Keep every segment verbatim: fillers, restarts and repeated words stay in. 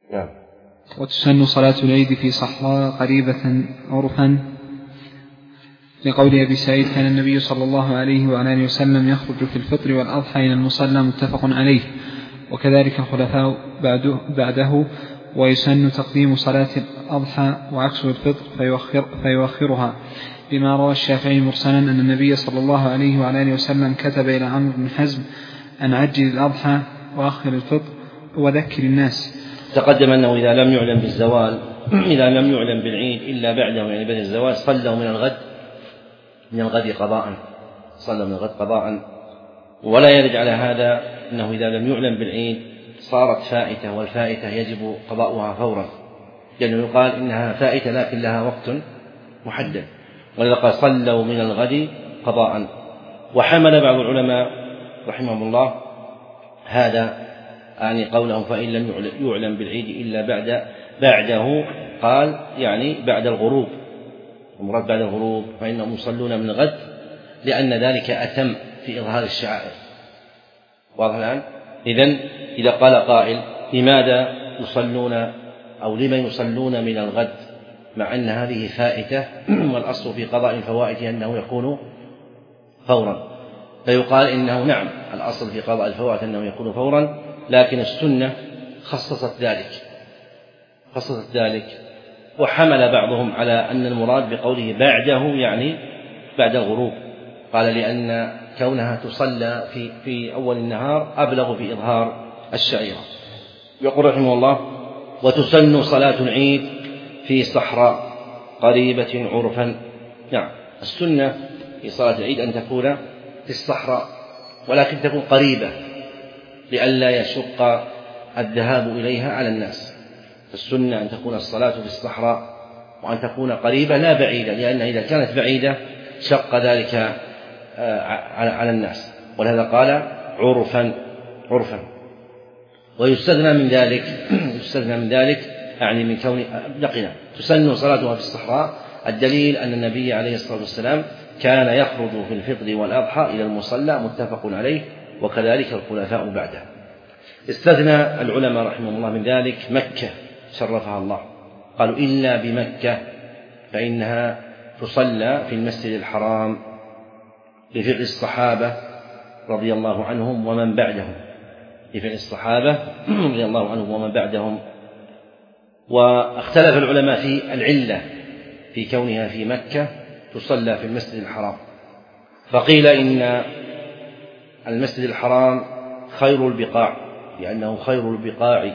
نعم. وتسن صلاة العيد في صحراء قريبة عرفا، لقول أبي سعيد كان النبي صلى الله عليه وعلى آله وسلم يخرج في الفطر والأضحى إلى المصلى، متفق عليه. وكذلك الخلفاء بعده, بعده ويسن تقديم صلاة الأضحى وعكس الفطر فيؤخر فيؤخرها، بما روى الشافعي مرسلا أن النبي صلى الله عليه وعلى آله وسلم كتب إلى عمرو بن حزم أن عجل الأضحى وأخر الفطر وذكر الناس. تقدم أنه إذا لم يعلم بالزوال إذا لم يعلم بالعيد إلا بعده يعني بعد الزوال صلوا من الغد من الغد قضاء صلوا من الغد قضاء ولا يرد على هذا أنه إذا لم يعلم بالعيد صارت فائتة، والفائتة يجب قضاؤها فورا، لأنه يقال إنها فائتة لكن لها وقت محدد، ولذا قال صلوا من الغد قضاء. وحمل بعض العلماء رحمهم الله هذا يعني قولهم فإن لم يعلم بالعيد إلا بعد بعده، قال يعني بعد الغروب، المراد بعد الغروب، فإنهم يصلون من الغد لأن ذلك أتم في إظهار الشعائر. واضح الآن؟ إذن إذا قال قائل لماذا يصلون أو لمن يصلون من الغد مع أن هذه فائتة والأصل في قضاء الفوائت أنه يكون فورا، فيقال إنه نعم الأصل في قضاء الفوائت أنه يكون فورا، لكن السنة خصصت ذلك خصصت ذلك وحمل بعضهم على أن المراد بقوله بعده يعني بعد الغروب، قال لأن كونها تصلى في, في أول النهار أبلغ في إظهار الشعيرة. يقول رحمه الله وتسن صلاة العيد في صحراء قريبة عرفا. نعم السنة في صلاة العيد أن تكون في الصحراء، ولكن تكون قريبة لئلا يشق الذهاب إليها على الناس. السنة أن تكون الصلاة في الصحراء وأن تكون قريبة لا بعيدة، لأن إذا كانت بعيدة شق ذلك على الناس، ولهذا قال عرفا عرفا. ويستثنى من ذلك يستثنى من ذلك يعني من كون لقنا تسن صلاتها في الصحراء، الدليل أن النبي عليه الصلاة والسلام كان يخرج في الفطر والأضحى إلى المصلى، متفق عليه، وكذلك الخلفاء بعده. استثنى العلماء رحمهم الله من ذلك مكة شرفها الله، قالوا إلا بمكة فإنها تصلى في المسجد الحرام لفعل الصحابة رضي الله عنهم ومن بعدهم لفعل الصحابة رضي الله عنهم ومن بعدهم. واختلف العلماء في العلة في كونها في مكة تصلى في المسجد الحرام، فقيل إن المسجد الحرام خير البقاع لأنه خير البقاع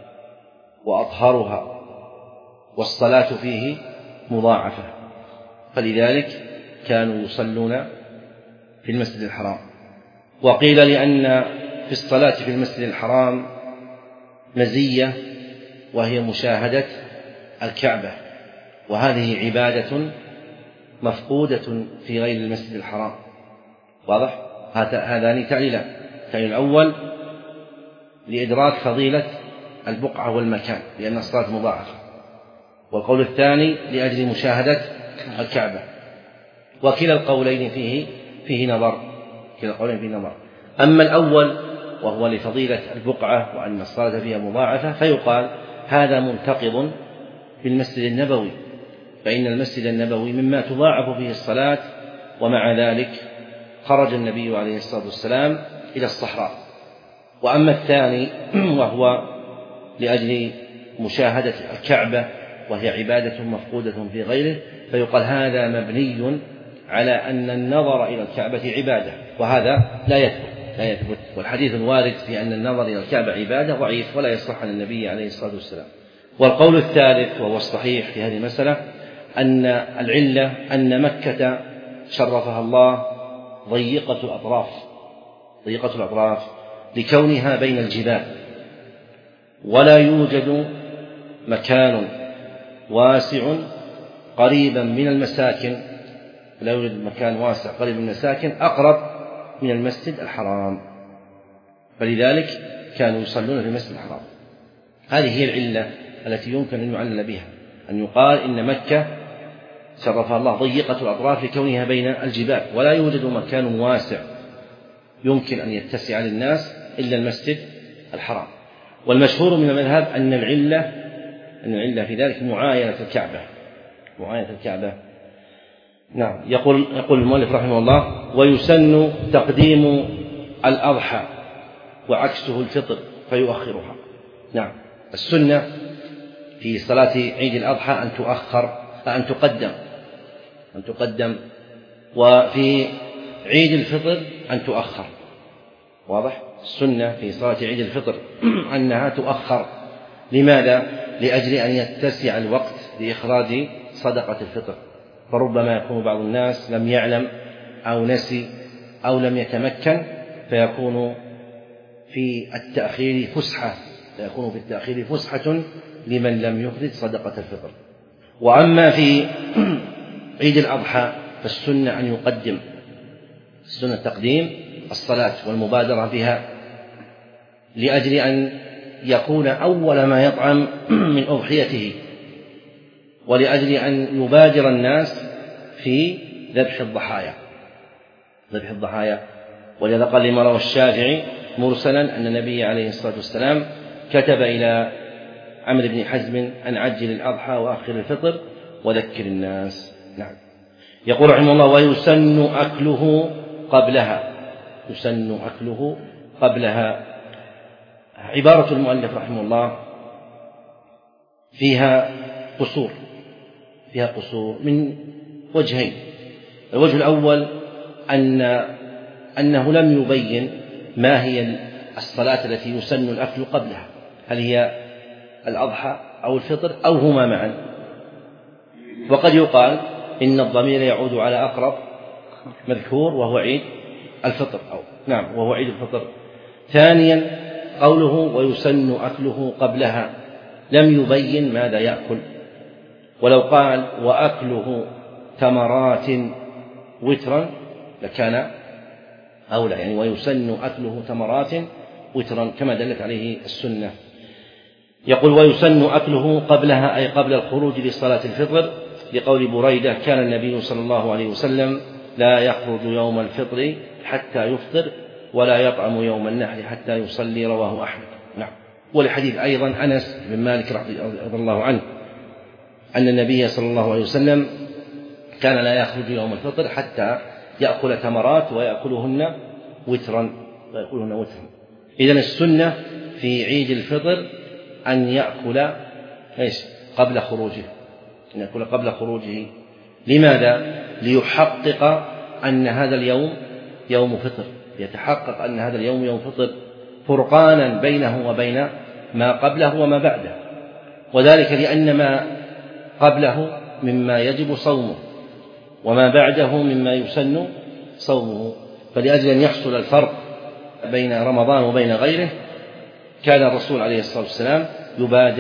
وأطهرها والصلاة فيه مضاعفة، فلذلك كانوا يصلون في المسجد الحرام. وقيل لأن في الصلاة في المسجد الحرام مزية وهي مشاهدة الكعبة، وهذه عبادة مفقودة في غير المسجد الحرام. واضح؟ هذان تعليلان، التعليل الأول لإدراك فضيلة البقعة والمكان لأن الصلاة مضاعفة، والقول الثاني لأجل مشاهدة الكعبة. وكلا القولين فيه فيه نظر كلا القولين فيه نظر أما الأول وهو لفضيلة البقعة وأن الصلاة فيها مضاعفة فيقال هذا منتقض في المسجد النبوي، فإن المسجد النبوي مما تضاعف فيه الصلاة، ومع ذلك خرج النبي عليه الصلاة والسلام إلى الصحراء. وأما الثاني وهو لأجل مشاهدة الكعبة وهي عبادة مفقودة في غيره، فيقال هذا مبني على أن النظر إلى الكعبة عبادة، وهذا لا يثبت لا يثبت والحديث الوارد في أن النظر إلى الكعبة عبادة ضعيف ولا يصح عن النبي عليه الصلاة والسلام. والقول الثالث وهو الصحيح في هذه المسألة أن العلة أن مكة شرفها الله ضيقة الأطراف ضيقة الأطراف لكونها بين الجبال، ولا يوجد مكان واسع قريبا من المساكن لا يوجد مكان واسع قريب من المساكن أقرب من المسجد الحرام، فلذلك كانوا يصلون في المسجد الحرام. هذه هي العلة التي يمكن أن يعلل بها، أن يقال إن مكة شرفها الله ضيقة الأطراف لكونها بين الجبال، ولا يوجد مكان واسع يمكن أن يتسع للناس إلا المسجد الحرام. والمشهور من المذهب أن العلة أن العلة في ذلك معاينة الكعبة معاينة الكعبة نعم. يقول يقول المؤلف رحمه الله: ويسن تقديم الأضحى وعكسه الفطر فيؤخرها. نعم، السنة في صلاة عيد الأضحى أن تؤخر أن تقدم أن تقدم وفي عيد الفطر أن تؤخر. واضح؟ السنة في صلاة عيد الفطر أنها تؤخر. لماذا؟ لأجل أن يتسع الوقت لإخراج صدقة الفطر، فربما يكون بعض الناس لم يعلم أو نسي أو لم يتمكن، فيكون في التأخير فسحة فيكون في التأخير فسحة لمن لم يخرج صدقة الفطر. وأما في عيد الأضحى فالسنة أن يقدم السنة تقديم الصلاة والمبادرة بها، لأجل أن يكون أول ما يطعم من أضحيته، ولأجل أن يبادر الناس في ذبح الضحايا ذبح الضحايا ولذا قال لما روى الشافعي مرسلا أن النبي عليه الصلاة والسلام كتب إلى عمرو بن حزم أن عجل الأضحى وأخر الفطر وذكر الناس. نعم. يقول رحمه الله: ويسن أكله قبلها يسن أكله قبلها. عبارة المؤلف رحمه الله فيها قصور فيها قصور من وجهين. الوجه الأول أن أنه لم يبين ما هي الصلاة التي يسن الأكل قبلها، هل هي الأضحى أو الفطر أو هما معا. وقد يقال إن الضمير يعود على أقرب مذكور وهو عيد الفطر أو نعم وهو عيد الفطر. ثانيا قوله ويسن أكله قبلها لم يبين ماذا يأكل، ولو قال وأكله تمرات وترا لكان أولى، يعني ويسن أكله تمرات وترا كما دلت عليه السنة. يقول ويسن أكله قبلها أي قبل الخروج لصلاة الفطر، لقول بريدة: كان النبي صلى الله عليه وسلم لا يخرج يوم الفطر حتى يفطر ولا يطعم يوم النحر حتى يصلي، رواه أحمد. نعم. ولحديث أيضا أنس بن مالك رضي الله عنه أن النبي صلى الله عليه وسلم كان لا يخرج يوم الفطر حتى يأكل تمرات ويأكلهن وترا ويأكلهن وترا. إذن السنة في عيد الفطر أن يأكل إيش قبل خروجه أن يأكل قبل خروجه. لماذا؟ ليحقق أن هذا اليوم يوم فطر، يتحقق أن هذا اليوم يوم فطر فرقانا بينه وبين ما قبله وما بعده، وذلك لأن ما قبله مما يجب صومه وما بعده مما يسن صومه. فلأجل أن يحصل الفرق بين رمضان وبين غيره كان الرسول عليه الصلاة والسلام يبادر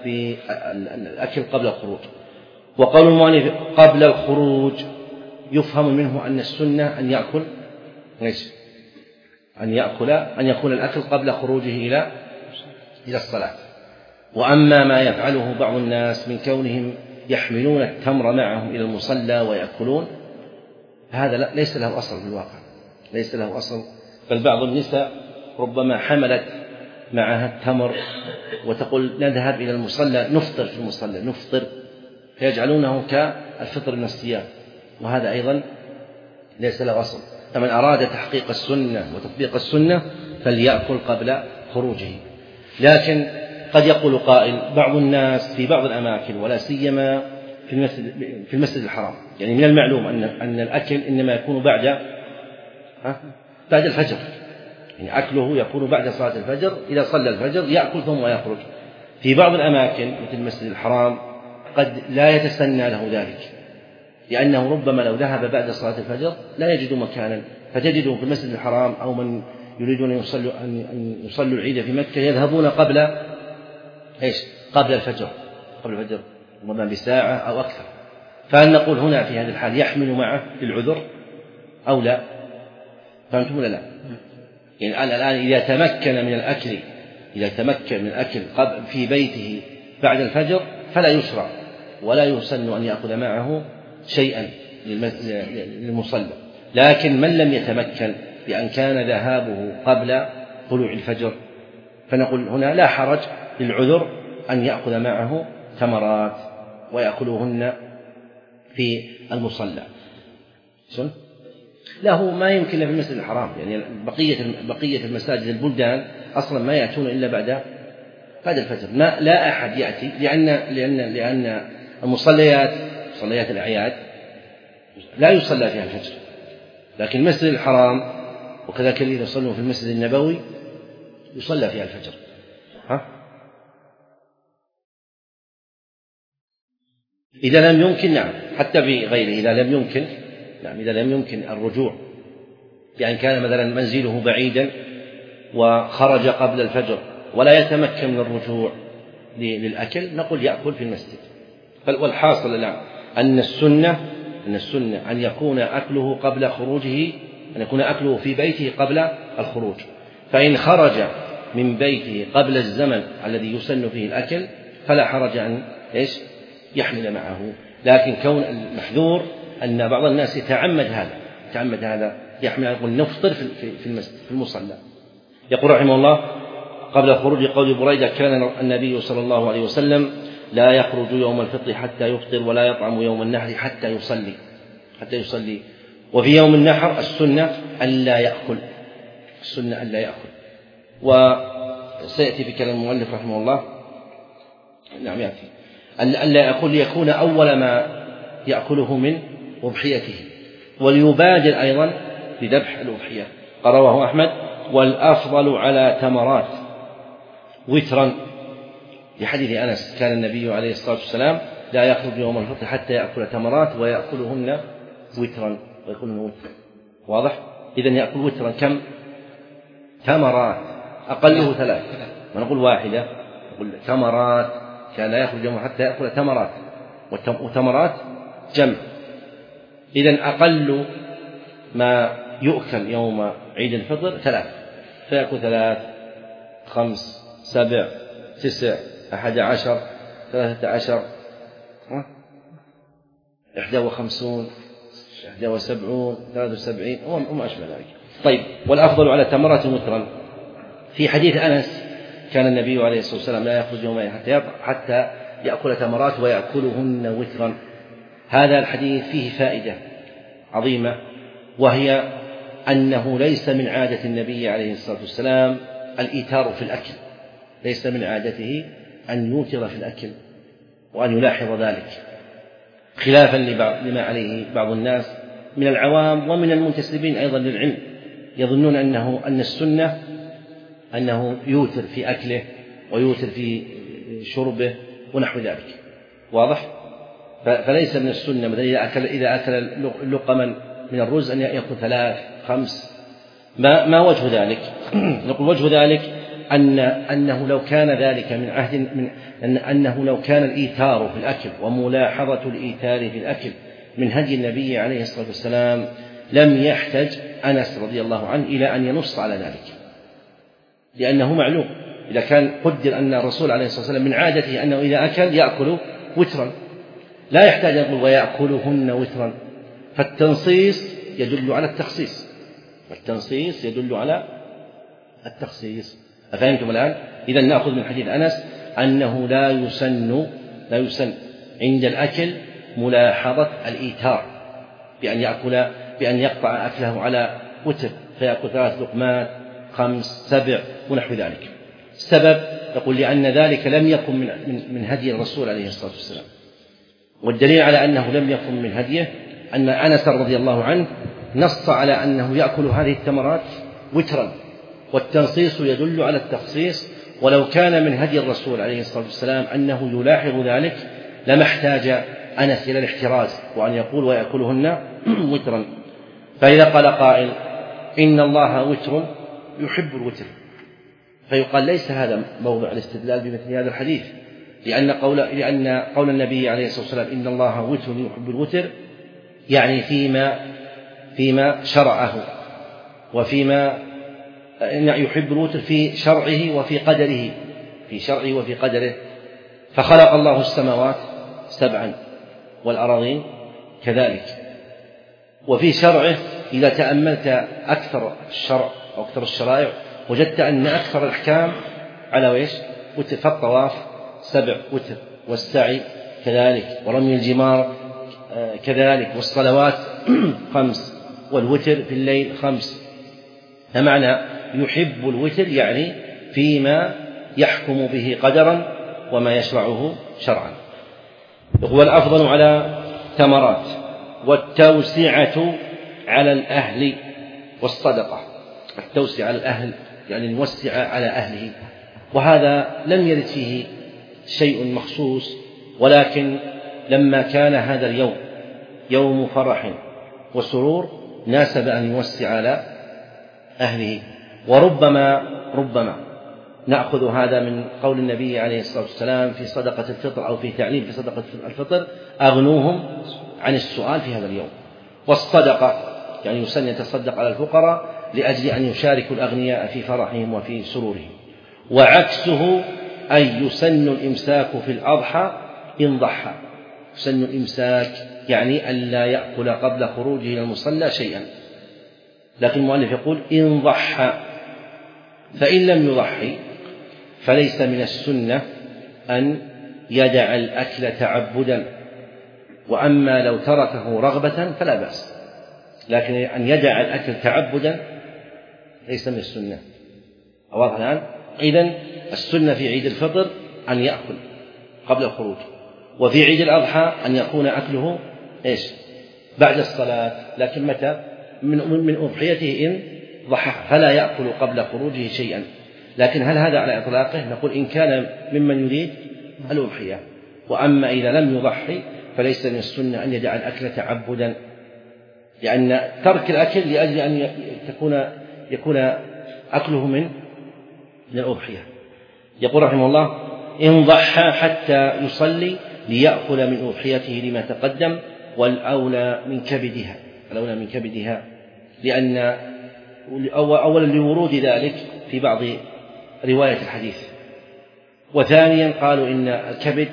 بالأكل قبل الخروج. وقول المؤلف قبل الخروج يفهم منه أن السنة أن يأكل إيش؟ أن يأكل أن يكون الأكل قبل خروجه إلى إلى الصلاة. وأما ما يفعله بعض الناس من كونهم يحملون التمر معهم إلى المصلى ويأكلون، هذا ليس له أصل في الواقع ليس له أصل بل بعض النساء ربما حملت معها التمر وتقول نذهب إلى المصلى نفطر في المصلى نفطر فيجعلونه كالفطر من الصيام، وهذا أيضا ليس له أصل. فمن أراد تحقيق السنة وتطبيق السنة فليأكل قبل خروجه. لكن قد يقول قائل بعض الناس في بعض الأماكن ولا سيما في المسجد, في المسجد الحرام، يعني من المعلوم أن, أن الأكل إنما يكون بعد بعد الفجر، يعني أكله يكون بعد صلاة الفجر، إذا صلى الفجر يأكل ثم يخرج. في بعض الأماكن مثل المسجد الحرام قد لا يتسنى له ذلك، لأنه ربما لو ذهب بعد صلاة الفجر لا يجد مكانا، فتجده في المسجد الحرام أو من يريدون أن يصلوا, أن يصلوا العيد في مكة يذهبون قبل إيش؟ قبل الفجر قبل الفجر ربما بساعة أو أكثر. فهل نقول هنا في هذه الحال يحمل معه للعذر أو لا؟ فهمتم ولا لا؟ يعني الآن إذا تمكن من الأكل إذا تمكن من الأكل في بيته بعد الفجر فلا يشرع ولا يسن أن يأخذ معه شيئا للمصلى. لكن من لم يتمكن بأن كان ذهابه قبل طلوع الفجر فنقول هنا لا حرج للعذر أن يأخذ معه تمرات ويأكلهن في المصلى. له ما يمكن في المسجد الحرام، يعني بقية بقية المساجد البلدان أصلا ما يأتون إلا بعد بعد الفجر، ما لا أحد يأتي، لأن لأن لأن المصليات مصليات الأعياد لا يصلى فيها الفجر، لكن المسجد الحرام وكذلك الذين يصلون في المسجد النبوي يصلى فيها الفجر. ها؟ إذا لم يمكن نعم، حتى بغيره إذا لم يمكن نعم إذا لم يمكن الرجوع، يعني كان مثلا منزله بعيدا وخرج قبل الفجر ولا يتمكن من الرجوع للأكل، نقول يأكل في المسجد. والحاصل الآن أن السنة أن السنة أن يكون أكله قبل خروجه، أن يكون أكله في بيته قبل الخروج، فإن خرج من بيته قبل الزمن الذي يسن فيه الأكل فلا حرج أن إيش يحمل معه. لكن كون المحذور أن بعض الناس يتعمد هذا يتعمد هذا يحمل، يقول نفطر في المسجد في المصلى. يقول رحمه الله قبل خروج قول بريدة كان النبي صلى الله عليه وسلم لا يخرج يوم الفطر حتى يفطر ولا يطعم يوم النحر حتى يصلي حتى يصلي وفي يوم النحر السنة ألا يأكل السنة ألا يأكل. وسيأتي في كلام المؤلف رحمه الله نعم يأتي ألا يأكل ليكون أول ما يأكله من أضحيته، وليبادر أيضا بذبح الأضحية. رواه أحمد والأفضل على تمرات وترا لحديث أنس كان النبي عليه الصلاة والسلام لا يخرج يوم الفطر حتى يأكل تمرات ويأكلهن وترا ويأكلهن وترا. واضح؟ إذن يأكل وترا كم؟ تمرات أقله ثلاث، ما نقول واحدة، نقول تمرات كان لا يخرج يوم حتى يأكل تمرات، وتمرات جمع. إذن أقل ما يؤكل يوم عيد الفطر ثلاث، فيأكل ثلاث خمس سبع تسع أحد عشر ثلاثة عشر إحدى وخمسون إحدى وسبعون ثلاثة وسبعين وما أشبه ذلك. طيب والأفضل على تمرات وترا. في حديث أنس كان النبي عليه الصلاة والسلام لا يخرج يوم حتى يأكل تمرات ويأكلهن وترا. هذا الحديث فيه فائدة عظيمة، وهي أنه ليس من عادة النبي عليه الصلاة والسلام الإيتار في الأكل، ليس من عادته أن يوتر في الأكل وأن يلاحظ ذلك، خلافا لما عليه بعض الناس من العوام ومن المنتسبين أيضا للعلم، يظنون أنه أن السنة أنه يوتر في أكله ويوتر في شربه ونحو ذلك. واضح؟ فليس من السنة مثلا إذا أكل إذا أكل لقما من الرز أن يأكل ثلاث خمس. ما ما وجه ذلك؟ نقول وجه ذلك أن أنه لو كان ذلك من عهد من أن أنه لو كان الإيثار في الأكل وملاحظة الإيثار في الأكل من هدي النبي عليه الصلاة والسلام لم يحتج أنس رضي الله عنه إلى أن ينص على ذلك، لأنه معلوم إذا كان قدر أن الرسول عليه الصلاة والسلام من عادته أنه إذا أكل يأكل وترا لا يحتاج أن يقول ويأكلهن وترا، فالتنصيص يدل على التخصيص التنصيص يدل على التخصيص. أفهمتم الآن؟ إذا نأخذ من حديث أنس أنه لا يسن لا يسن عند الأكل ملاحظة الإيتار بأن يأكل بأن يقطع أكله على وتر فيأكل ثلاث لقمات خمس سبع ونحو ذلك. السبب يقول لأن ذلك لم يكن من من هدي الرسول عليه الصلاة والسلام، والدليل على أنه لم يكن من هديه أن أنس رضي الله عنه نص على أنه يأكل هذه التمرات وترا، والتنصيص يدل على التخصيص. ولو كان من هدي الرسول عليه الصلاة والسلام أنه يلاحظ ذلك لما احتاج أنس إلى الاحتراز وأن يقول ويأكلهن وترا. فإذا قال قائل إن الله وتر يحب الوتر، فيقال ليس هذا موضع الاستدلال بمثل هذا الحديث، لأن قول لأن قول النبي عليه الصلاة والسلام إن الله وتر يحب الوتر يعني فيما فيما شرعه وفيما يحب الوتر في شرعه وفي قدره في شرعه وفي قدره. فخلق الله السماوات سبعا والأراضين كذلك، وفي شرعه إذا تأملت أكثر الشرع أو أكثر الشرائع وجدت أن أكثر الأحكام على ويش وتر، فالطواف سبع وتر، والسعي كذلك، ورمي الجمار كذلك، والصلوات خمس، والوتر في الليل خمس. فمعنى يحب الوتر يعني فيما يحكم به قدرا وما يشرعه شرعا. هو الأفضل على ثمرات، والتوسعة على الأهل، والصدقة. التوسعة على الأهل يعني نوسع على أهله، وهذا لم يرد فيه شيء مخصوص، ولكن لما كان هذا اليوم يوم فرح وسرور ناسب أن يوسع على أهله. وربما ربما نأخذ هذا من قول النبي عليه الصلاة والسلام في صدقة الفطر أو في تعليم في صدقة الفطر: أغنوهم عن السؤال في هذا اليوم. والصدقة يعني يسن يتصدق على الفقراء لأجل أن يشاركوا الأغنياء في فرحهم وفي سرورهم. وعكسه أي يسن الإمساك في الأضحى إن ضحى. يسن الإمساك يعني ألا يأكل قبل خروجه إلى المصلى شيئا، لكن المؤلف يقول إن ضحى، فإن لم يضحي فليس من السنة أن يدع الأكل تعبدا، وأما لو تركه رغبة فلا بأس، لكن أن يدع الأكل تعبدا ليس من السنة. واضح الآن؟ إذن السنة في عيد الفطر أن يأكل قبل الخروج، وفي عيد الأضحى أن يكون أكله إيش؟ بعد الصلاة، لكن متى؟ من من أضحيته إن ضحى، فلا يأكل قبل خروجه شيئا. لكن هل هذا على إطلاقه؟ نقول إن كان ممن يريد الأضحية. وأما إذا لم يضحي فليس من السنة أن يدع الأكل تعبدا، لأن ترك الأكل لأجل أن تكون يكون أكله من من الأضحية. يقول رحمه الله: إن ضحى حتى يصلي ليأكل من أضحيته لما تقدم، والأولى من كبدها، الأولى من كبدها، لأن أولا لورود ذلك في بعض رواية الحديث، وثانيا قالوا إن الكبد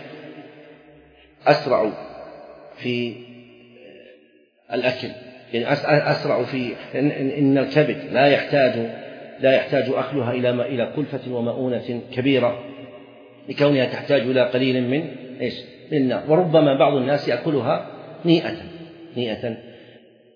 أسرع في الأكل، يعني أسرع في إن الكبد لا يحتاج لا يحتاج أكلها إلى ما إلى كلفة ومؤونة كبيرة، لكونها تحتاج إلى قليل من إيش؟ من النار. وربما بعض الناس يأكلها نيئة نيئة